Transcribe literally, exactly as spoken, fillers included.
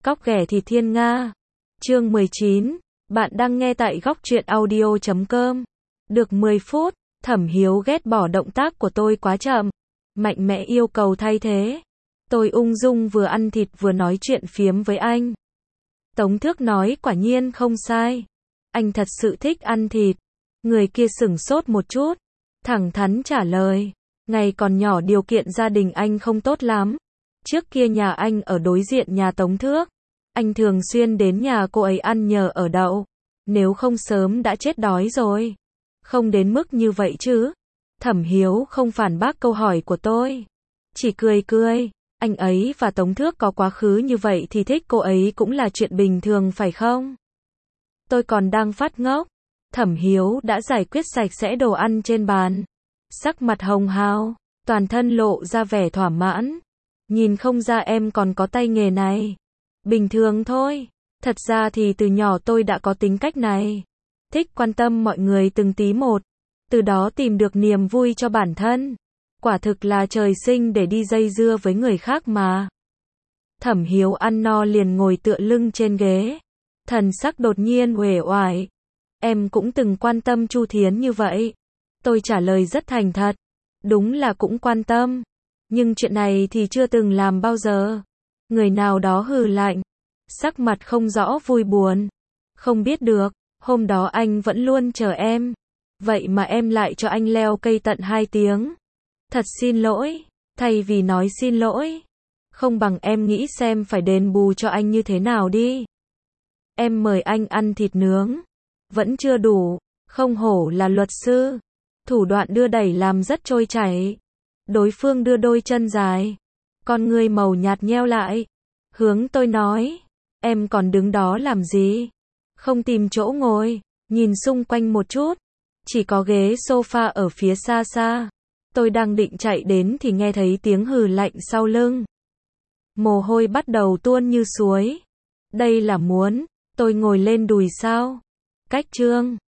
Cóc ghẻ thì thiên nga. Chương mười chín. Bạn đang nghe tại góc truyện audio chấm com. Được mười phút, Thẩm Hiếu ghét bỏ động tác của tôi quá chậm. Mạnh mẽ yêu cầu thay thế. Tôi ung dung vừa ăn thịt vừa nói chuyện phiếm với anh. Tống Thước nói quả nhiên không sai. Anh thật sự thích ăn thịt. Người kia sửng sốt một chút. Thẳng thắn trả lời. Ngày còn nhỏ điều kiện gia đình anh không tốt lắm. Trước kia nhà anh ở đối diện nhà Tống Thước. Anh thường xuyên đến nhà cô ấy ăn nhờ ở đậu. Nếu không sớm đã chết đói rồi. Không đến mức như vậy chứ. Thẩm Hiếu không phản bác câu hỏi của tôi. Chỉ cười cười. Anh ấy và Tống Thước có quá khứ như vậy thì thích cô ấy cũng là chuyện bình thường phải không? Tôi còn đang phát ngốc. Thẩm Hiếu đã giải quyết sạch sẽ đồ ăn trên bàn. Sắc mặt hồng hào, toàn thân lộ ra vẻ thỏa mãn. Nhìn không ra em còn có tay nghề này. Bình thường thôi. Thật ra thì từ nhỏ tôi đã có tính cách này. Thích quan tâm mọi người từng tí một. Từ đó tìm được niềm vui cho bản thân. Quả thực là trời sinh để đi dây dưa với người khác mà. Thẩm Hiếu ăn no liền ngồi tựa lưng trên ghế. Thần sắc đột nhiên uể oải. Em cũng từng quan tâm Chu Thiến như vậy. Tôi trả lời rất thành thật. Đúng là cũng quan tâm. Nhưng chuyện này thì chưa từng làm bao giờ. Người nào đó hừ lạnh. Sắc mặt không rõ vui buồn. Không biết được, hôm đó anh vẫn luôn chờ em. Vậy mà em lại cho anh leo cây tận hai tiếng. Thật xin lỗi. Thay vì nói xin lỗi, không bằng em nghĩ xem phải đền bù cho anh như thế nào đi. Em mời anh ăn thịt nướng. Vẫn chưa đủ. Không hổ là luật sư. Thủ đoạn đưa đẩy làm rất trôi chảy. Đối phương đưa đôi chân dài. Con ngươi màu nhạt nheo lại. Hướng tôi nói. Em còn đứng đó làm gì? Không tìm chỗ ngồi. Nhìn xung quanh một chút. Chỉ có ghế sofa ở phía xa xa. Tôi đang định chạy đến thì nghe thấy tiếng hừ lạnh sau lưng. Mồ hôi bắt đầu tuôn như suối. Đây là muốn tôi ngồi lên đùi sao? Cách chương